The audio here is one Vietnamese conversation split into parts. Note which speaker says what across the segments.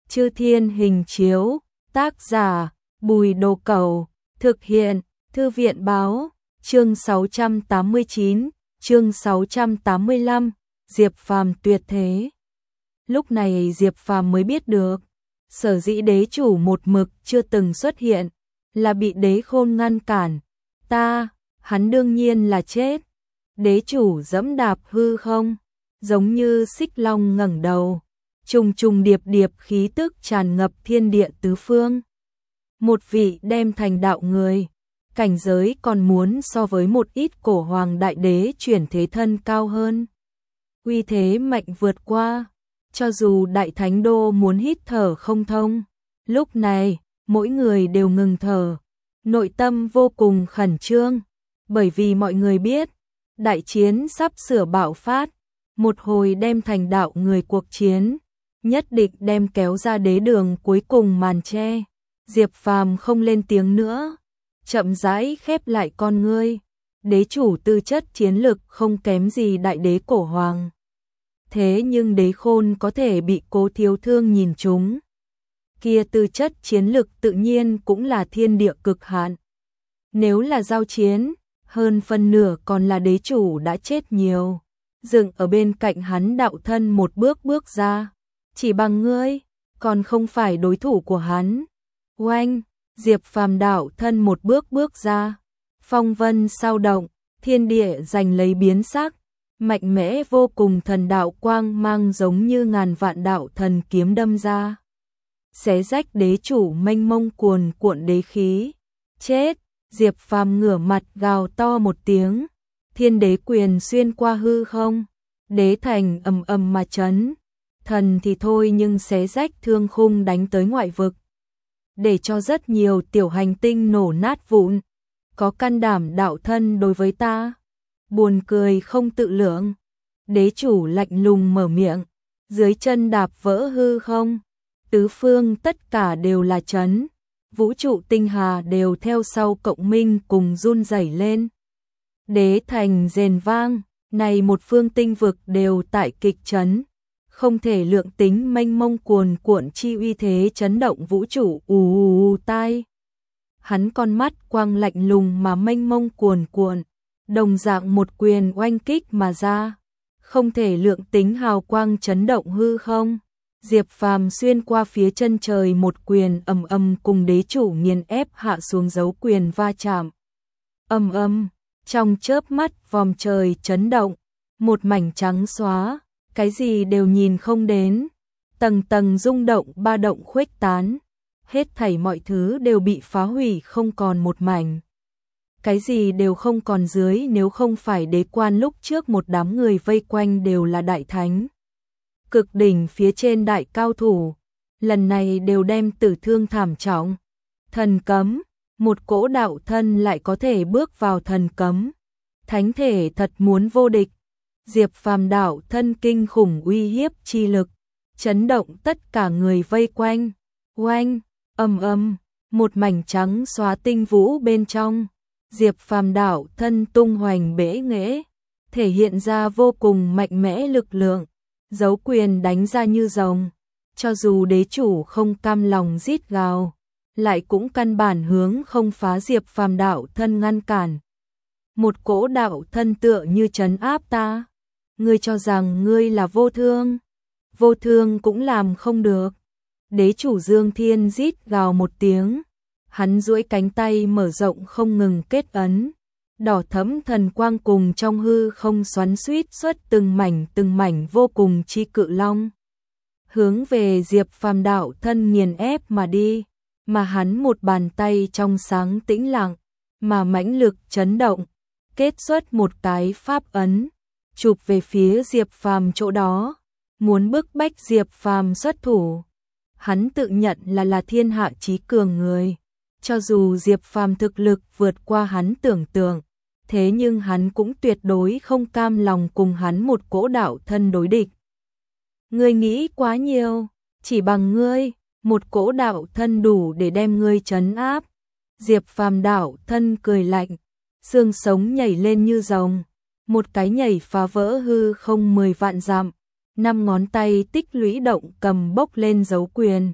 Speaker 1: Chư Thiên Hình Chiếu, tác giả Bùi Đồ Cẩu, thực hiện Thư viện Báo, chương 689, chương 685, Diệp Phàm tuyệt thế. Lúc này Diệp Phàm mới biết được, sở dĩ đế chủ một mực chưa từng xuất hiện, là bị đế khôn ngăn cản. Hắn đương nhiên là chết. Đế chủ dẫm đạp hư không, giống như xích long ngẩng đầu, trùng trùng điệp điệp khí tức tràn ngập thiên địa tứ phương. Một vị đem thành đạo người, cảnh giới còn muốn so với một ít cổ hoàng đại đế chuyển thế thân cao hơn. Uy thế mạnh vượt qua, cho dù đại thánh đô muốn hít thở không thông. Lúc này, mỗi người đều ngừng thở, nội tâm vô cùng khẩn trương, bởi vì mọi người biết, đại chiến sắp sửa bạo phát, một hồi đem thành đạo người cuộc chiến, nhất định đem kéo ra đế đường cuối cùng màn che. Diệp Phàm không lên tiếng nữa, chậm rãi khép lại con ngươi. Đế chủ tư chất chiến lực không kém gì đại đế cổ hoàng. Thế nhưng đế khôn có thể bị Cố Thiếu Thương nhìn trúng. Kia tư chất chiến lực tự nhiên cũng là thiên địa cực hạn. Nếu là giao chiến, hơn phân nửa còn là đế chủ đã chết nhiều. Dựng ở bên cạnh hắn đạo thân một bước bước ra. Chỉ bằng ngươi, còn không phải đối thủ của hắn. Oanh, Diệp Phàm đạo thân một bước bước ra. Phong vân sao động, thiên địa giành lấy biến sắc. Mạnh mẽ vô cùng thần đạo quang mang giống như ngàn vạn đạo thần kiếm đâm ra. Xé rách đế chủ mênh mông cuồn cuộn đế khí. Chết, Diệp Phàm ngửa mặt gào to một tiếng. Thiên đế quyền xuyên qua hư không. Đế thành ầm ầm mà chấn. Thần thì thôi nhưng xé rách thương khung đánh tới ngoại vực. Để cho rất nhiều tiểu hành tinh nổ nát vụn. Có can đảm đạo thân đối với ta. Buồn cười không tự lượng. Đế chủ lạnh lùng mở miệng. Dưới chân đạp vỡ hư không. Tứ phương tất cả đều là chấn. Vũ trụ tinh hà đều theo sau cộng minh cùng run rẩy lên. Đế thành rền vang. Này một phương tinh vực đều tại kịch chấn. Không thể lượng tính mênh mông cuồn cuộn chi uy thế chấn động vũ trụ tai. Hắn con mắt quang lạnh lùng mà mênh mông cuồn cuộn, đồng dạng một quyền oanh kích mà ra, không thể lượng tính hào quang chấn động hư không. Diệp Phàm xuyên qua phía chân trời một quyền ầm ầm cùng đế chủ nghiền ép hạ xuống dấu quyền va chạm. Ầm ầm, trong chớp mắt vòm trời chấn động, một mảnh trắng xóa. Cái gì đều nhìn không đến, tầng tầng rung động ba động khuếch tán, hết thảy mọi thứ đều bị phá hủy không còn một mảnh. Cái gì đều không còn dưới nếu không phải đế quan lúc trước một đám người vây quanh đều là đại thánh. Cực đỉnh phía trên đại cao thủ, lần này đều đem tử thương thảm trọng. Thần cấm, một cỗ đạo thân lại có thể bước vào thần cấm. Thánh thể thật muốn vô địch. Diệp Phàm đạo thân kinh khủng uy hiếp chi lực, chấn động tất cả người vây quanh. Oanh, ầm, một mảnh trắng xóa tinh vũ bên trong. Diệp Phàm đạo thân tung hoành bể nghễ, thể hiện ra vô cùng mạnh mẽ lực lượng, dấu quyền đánh ra như rồng. Cho dù đế chủ không cam lòng rít gào, lại cũng căn bản hướng không phá Diệp Phàm đạo thân ngăn cản. Một cỗ đạo thân tựa như trấn áp ta. Ngươi cho rằng ngươi là vô thương cũng làm không được. Đế chủ Dương Thiên rít gào một tiếng, hắn duỗi cánh tay mở rộng không ngừng kết ấn, đỏ thẫm thần quang cùng trong hư không xoắn xuýt xuất từng mảnh vô cùng chi cự long, hướng về Diệp Phàm đạo thân nghiền ép mà đi, mà hắn một bàn tay trong sáng tĩnh lặng, mà mãnh lực chấn động, kết xuất một cái pháp ấn. Chụp về phía Diệp Phàm chỗ đó, muốn bức bách Diệp Phàm xuất thủ. Hắn tự nhận là thiên hạ chí cường người, cho dù Diệp Phàm thực lực vượt qua hắn tưởng tượng, thế nhưng hắn cũng tuyệt đối không cam lòng cùng hắn một cỗ đạo thân đối địch. Ngươi nghĩ quá nhiều, chỉ bằng ngươi, một cỗ đạo thân đủ để đem ngươi trấn áp. Diệp Phàm đạo thân cười lạnh, xương sống nhảy lên như rồng. Một cái nhảy phá vỡ hư không 10 vạn dặm, 5 ngón tay tích lũy động cầm bốc lên dấu quyền,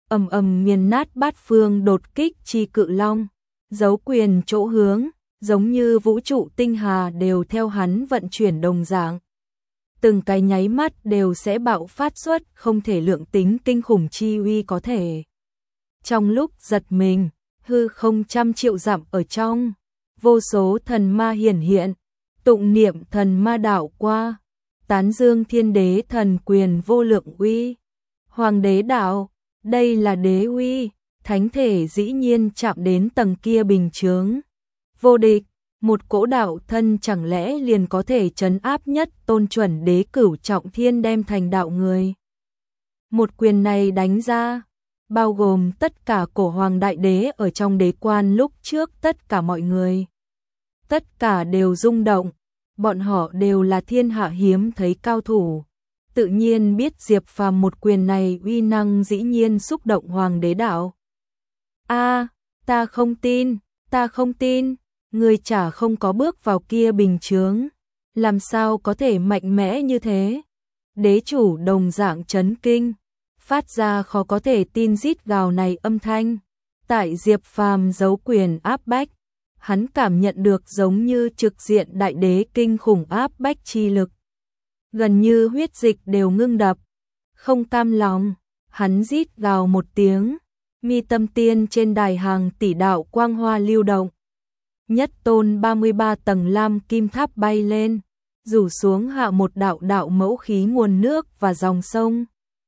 Speaker 1: ầm ầm nghiền nát bát phương đột kích chi cự long, dấu quyền chỗ hướng, giống như vũ trụ tinh hà đều theo hắn vận chuyển đồng dạng. Từng cái nháy mắt đều sẽ bạo phát xuất không thể lượng tính kinh khủng chi uy có thể. Trong lúc giật mình, hư không trăm triệu dặm ở trong, vô số thần ma hiển hiện, tụng niệm thần ma đạo qua, tán dương thiên đế thần quyền vô lượng uy. Hoàng đế đạo, đây là đế uy, thánh thể dĩ nhiên chạm đến tầng kia bình chướng. Vô địch, một cỗ đạo thân chẳng lẽ liền có thể trấn áp nhất tôn chuẩn đế cửu trọng thiên đem thành đạo người. Một quyền này đánh ra, bao gồm tất cả cổ hoàng đại đế ở trong đế quan lúc trước tất cả mọi người. Tất cả đều rung động, bọn họ đều là thiên hạ hiếm thấy cao thủ. Tự nhiên biết Diệp Phàm một quyền này uy năng dĩ nhiên xúc động hoàng đế đạo. Ta không tin, người chả không có bước vào kia bình chướng, làm sao có thể mạnh mẽ như thế. Đế chủ đồng dạng chấn kinh, phát ra khó có thể tin rít gào này âm thanh. Tại Diệp Phàm giấu quyền áp bách, hắn cảm nhận được giống như trực diện đại đế kinh khủng áp bách chi lực. Gần như huyết dịch đều ngưng đập, không cam lòng, hắn rít gào một tiếng, mi tâm tiên trên đài hàng tỷ đạo quang hoa lưu động. Nhất tôn 33 tầng lam kim tháp bay lên, rủ xuống hạ một đạo đạo mẫu khí nguồn nước và dòng sông.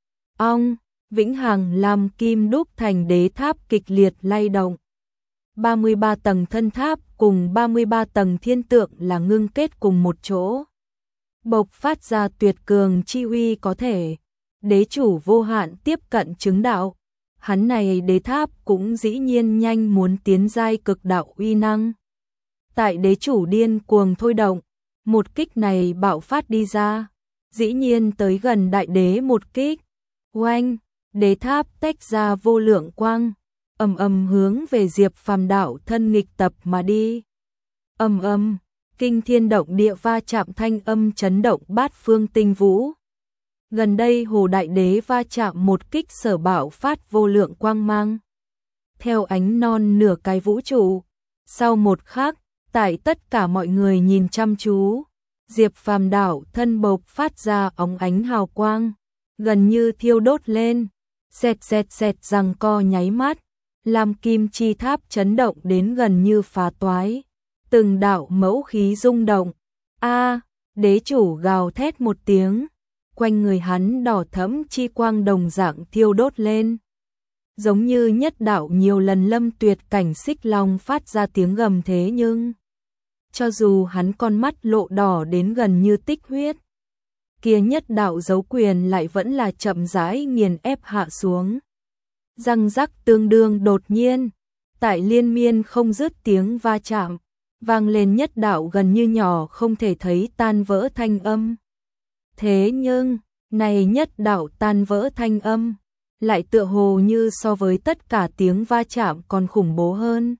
Speaker 1: Vĩnh hằng lam kim đúc thành đế tháp kịch liệt lay động. 33 tầng thân tháp cùng 33 tầng thiên tượng là ngưng kết cùng một chỗ, bộc phát ra tuyệt cường chi uy có thể. Đế chủ vô hạn tiếp cận chứng đạo, hắn này đế tháp cũng dĩ nhiên nhanh muốn tiến giai cực đạo uy năng. Tại đế chủ điên cuồng thôi động, một kích này bạo phát đi ra, dĩ nhiên tới gần đại đế một kích. Oanh, đế tháp tách ra vô lượng quang, ầm ầm hướng về Diệp Phàm đạo thân nghịch tập mà đi. Ầm ầm, kinh thiên động địa va chạm thanh âm chấn động bát phương tinh vũ. Gần đây Hồ Đại Đế va chạm một kích sở bạo phát vô lượng quang mang. Theo ánh non nửa cái vũ trụ, sau một khắc, tại tất cả mọi người nhìn chăm chú, Diệp Phàm đạo thân bộc phát ra óng ánh hào quang, gần như thiêu đốt lên, xẹt giằng co nháy mắt, làm kim chi tháp chấn động đến gần như phá toái, từng đạo mẫu khí rung động. Đế chủ gào thét một tiếng, quanh người hắn đỏ thẫm chi quang đồng dạng thiêu đốt lên, giống như nhất đạo nhiều lần lâm tuyệt cảnh xích long phát ra tiếng gầm thế, nhưng cho dù hắn con mắt lộ đỏ đến gần như tích huyết, kia nhất đạo dấu quyền lại vẫn là chậm rãi nghiền ép hạ xuống. Răng rắc tương đương đột nhiên, tại liên miên không dứt tiếng va chạm, vang lên nhất đạo gần như nhỏ không thể thấy tan vỡ thanh âm. Thế nhưng, này nhất đạo tan vỡ thanh âm, lại tựa hồ như so với tất cả tiếng va chạm còn khủng bố hơn.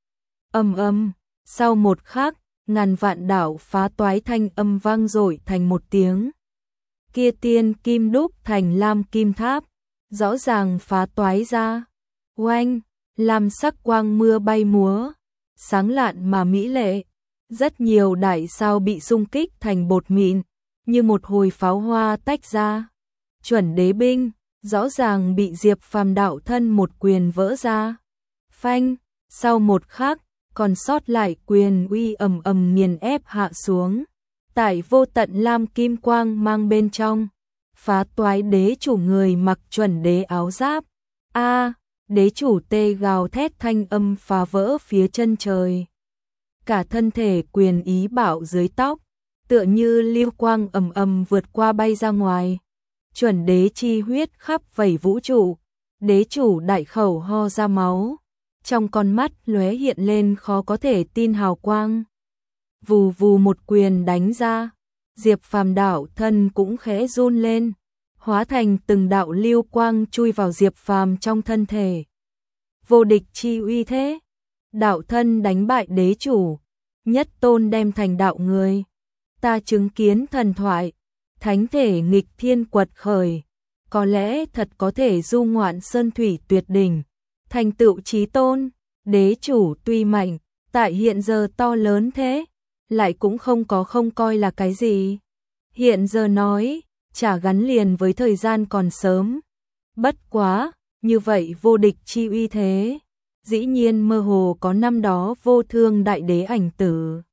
Speaker 1: Sau một khắc, ngàn vạn đạo phá toái thanh âm vang dội thành một tiếng. Kia tiên kim đúc thành lam kim tháp, rõ ràng phá toái ra. Oanh, lam sắc quang mưa bay múa, sáng lạn mà mỹ lệ. Rất nhiều đại sao bị xung kích thành bột mịn, như một hồi pháo hoa tách ra. Chuẩn đế binh, rõ ràng bị Diệp Phàm đạo thân một quyền vỡ ra. Phanh, sau một khắc, còn sót lại quyền uy ầm ầm nghiền ép hạ xuống. Tại vô tận lam kim quang mang bên trong, phá toái đế chủ người mặc chuẩn đế áo giáp. Đế chủ tê gào thét thanh âm phá vỡ phía chân trời. Cả thân thể quyền ý bạo dưới tóc, tựa như lưu quang ầm ầm vượt qua bay ra ngoài. Chuẩn đế chi huyết khắp vảy vũ trụ, đế chủ đại khẩu ho ra máu, trong con mắt lóe hiện lên khó có thể tin hào quang. Vù vù một quyền đánh ra, Diệp Phàm đạo thân cũng khẽ run lên, hóa thành từng đạo lưu quang chui vào Diệp Phàm trong thân thể. Vô địch chi uy thế, đạo thân đánh bại đế chủ, nhất tôn đem thành đạo người. Ta chứng kiến thần thoại, thánh thể nghịch thiên quật khởi, có lẽ thật có thể du ngoạn sơn thủy tuyệt đỉnh, thành tựu chí tôn. Đế chủ tuy mạnh, tại hiện giờ to lớn thế, lại cũng không coi là cái gì. Hiện giờ nói, chả gắn liền với thời gian còn sớm. Bất quá, như vậy vô địch chi uy thế, dĩ nhiên mơ hồ có năm đó vô thương đại đế ảnh tử.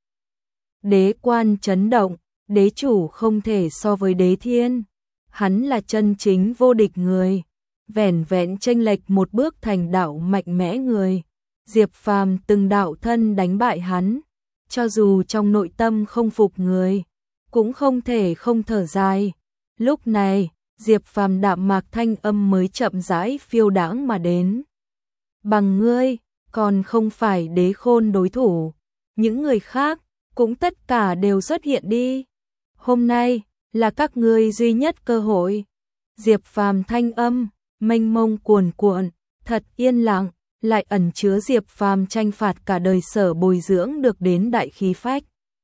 Speaker 1: Đế quan chấn động, đế chủ không thể so với đế thiên. Hắn là chân chính vô địch người, vẻn vẹn chênh lệch một bước thành đạo mạnh mẽ người. Diệp Phàm từng đạo thân đánh bại hắn, cho dù trong nội tâm không phục người, cũng không thể không thở dài. Lúc này, Diệp Phàm đạm mạc thanh âm mới chậm rãi phiêu đãng mà đến. Bằng ngươi, còn không phải đế khôn đối thủ, những người khác cũng tất cả đều xuất hiện đi. Hôm nay là các ngươi duy nhất cơ hội. Diệp Phàm thanh âm mênh mông cuồn cuộn, thật yên lặng, lại ẩn chứa Diệp Phàm tranh phạt cả đời sở bồi dưỡng được đến đại khí phách.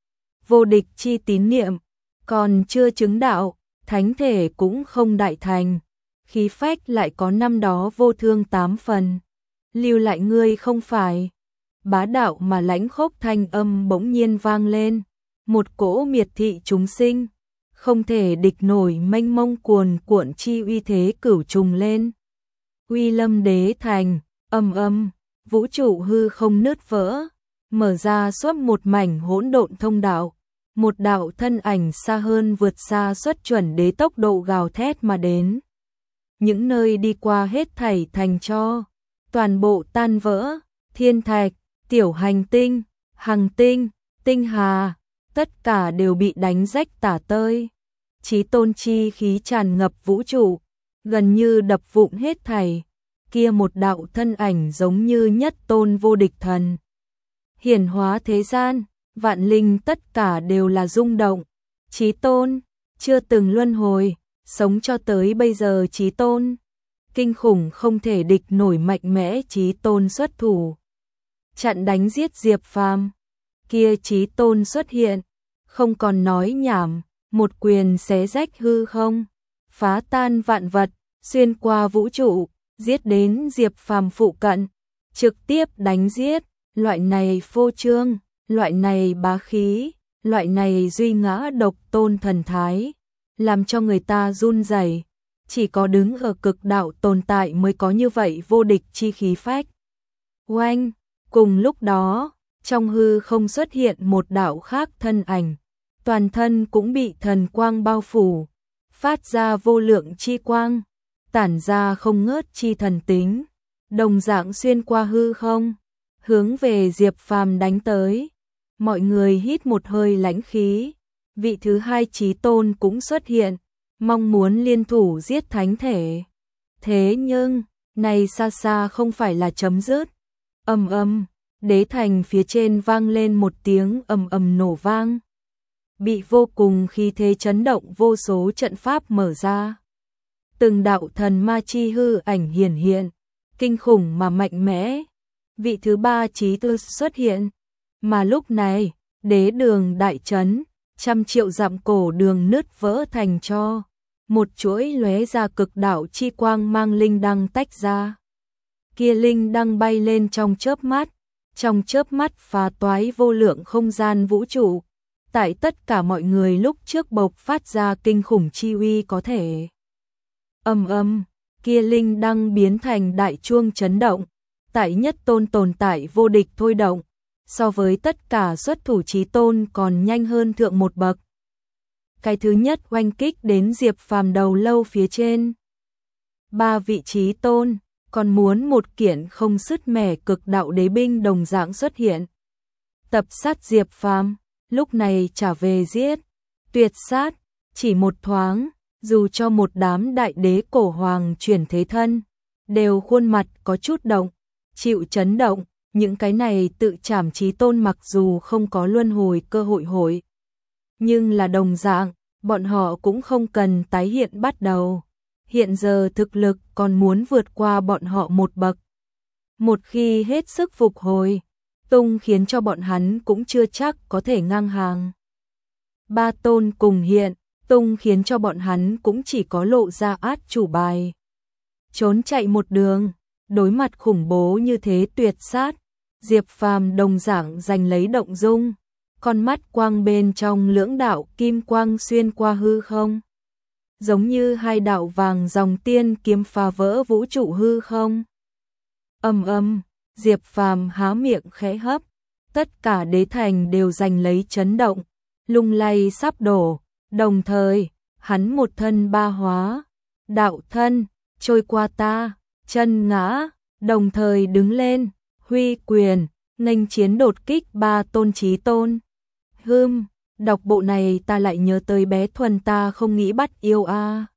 Speaker 1: Vô địch chi tín niệm, còn chưa chứng đạo, thánh thể cũng không đại thành, khí phách lại có năm đó vô thương 8 phần. Lưu lại ngươi không phải. Bá đạo mà lãnh khốc thanh âm bỗng nhiên vang lên, một cỗ miệt thị chúng sinh, không thể địch nổi mênh mông cuồn cuộn chi uy thế cửu trùng lên. Uy lâm đế thành, âm, vũ trụ hư không nứt vỡ, mở ra suốt một mảnh hỗn độn thông đạo, một đạo thân ảnh xa hơn vượt xa xuất chuẩn đế tốc độ gào thét mà đến. Những nơi đi qua hết thảy thành tro, toàn bộ tan vỡ, thiên thạch, tiểu hành tinh, hằng tinh, tinh hà, tất cả đều bị đánh rách tả tơi. Chí tôn chi khí tràn ngập vũ trụ, gần như đập vụn hết thảy. Kia một đạo thân ảnh giống như nhất tôn vô địch thần. Hiển hóa thế gian, vạn linh tất cả đều là rung động. Chí tôn, chưa từng luân hồi, sống cho tới bây giờ chí tôn. Kinh khủng không thể địch nổi mạnh mẽ chí tôn xuất thủ. Chặn đánh giết Diệp Phàm. Kia chí tôn xuất hiện, không còn nói nhảm, một quyền xé rách hư không, phá tan vạn vật, xuyên qua vũ trụ, giết đến Diệp Phàm phụ cận, trực tiếp đánh giết. Loại này phô trương, loại này bá khí, loại này duy ngã độc tôn thần thái, làm cho người ta run rẩy. Chỉ có đứng ở cực đạo tồn tại mới có như vậy vô địch chi khí phách. Oanh, cùng lúc đó, trong hư không xuất hiện một đạo khác thân ảnh, toàn thân cũng bị thần quang bao phủ, phát ra vô lượng chi quang, tản ra không ngớt chi thần tính, đồng dạng xuyên qua hư không, hướng về Diệp Phàm đánh tới. Mọi người hít một hơi lãnh khí, vị thứ hai chí tôn cũng xuất hiện, mong muốn liên thủ giết thánh thể. Thế nhưng, này xa xa không phải là chấm dứt. Đế thành phía trên vang lên một tiếng ầm nổ vang. Bị vô cùng khí thế chấn động, vô số trận pháp mở ra. Từng đạo thần ma chi hư ảnh hiển hiện, kinh khủng mà mạnh mẽ. Vị thứ ba chí tôn xuất hiện, mà lúc này, đế đường đại trấn, 100 triệu dặm cổ đường nứt vỡ thành tro. Một chuỗi lóe ra cực đạo chi quang mang linh đăng tách ra. Kia linh đăng bay lên trong chớp mắt phá toái vô lượng không gian vũ trụ. Tại tất cả mọi người lúc trước bộc phát ra kinh khủng chi uy có thể. Kia linh đăng biến thành đại chuông chấn động, tại nhất tôn tồn tại vô địch thôi động, so với tất cả xuất thủ chí tôn còn nhanh hơn thượng một bậc. Cái thứ nhất oanh kích đến Diệp Phàm đầu lâu phía trên. 3 vị chí tôn, còn muốn một kiện không sứt mẻ cực đạo đế binh đồng dạng xuất hiện. Tập sát Diệp Phàm, lúc này trả về giết, tuyệt sát, chỉ một thoáng, dù cho một đám đại đế cổ hoàng chuyển thế thân, đều khuôn mặt có chút động, chịu chấn động. Những cái này tự trảm chí tôn mặc dù không có luân hồi cơ hội, nhưng là đồng dạng, bọn họ cũng không cần tái hiện bắt đầu. Hiện giờ thực lực còn muốn vượt qua bọn họ một bậc. Một khi hết sức phục hồi, tung khiến cho bọn hắn cũng chưa chắc có thể ngang hàng. 3 tôn cùng hiện, tung khiến cho bọn hắn cũng chỉ có lộ ra át chủ bài. Trốn chạy một đường, đối mặt khủng bố như thế tuyệt sát, Diệp Phàm đồng dạng giành lấy động dung, con mắt quang bên trong lưỡng đạo kim quang xuyên qua hư không. Giống như hai đạo vàng dòng tiên kiếm phá vỡ vũ trụ hư không. Diệp Phàm há miệng khẽ hấp, tất cả đế thành đều giành lấy chấn động, lung lay sắp đổ, đồng thời, hắn một thân ba hóa, đạo thân, trôi qua ta, chân ngã, đồng thời đứng lên, huy quyền, nghênh chiến đột kích ba tôn chí tôn. Đọc bộ này ta lại nhớ tới bé Thuần ta không nghĩ bắt yêu a.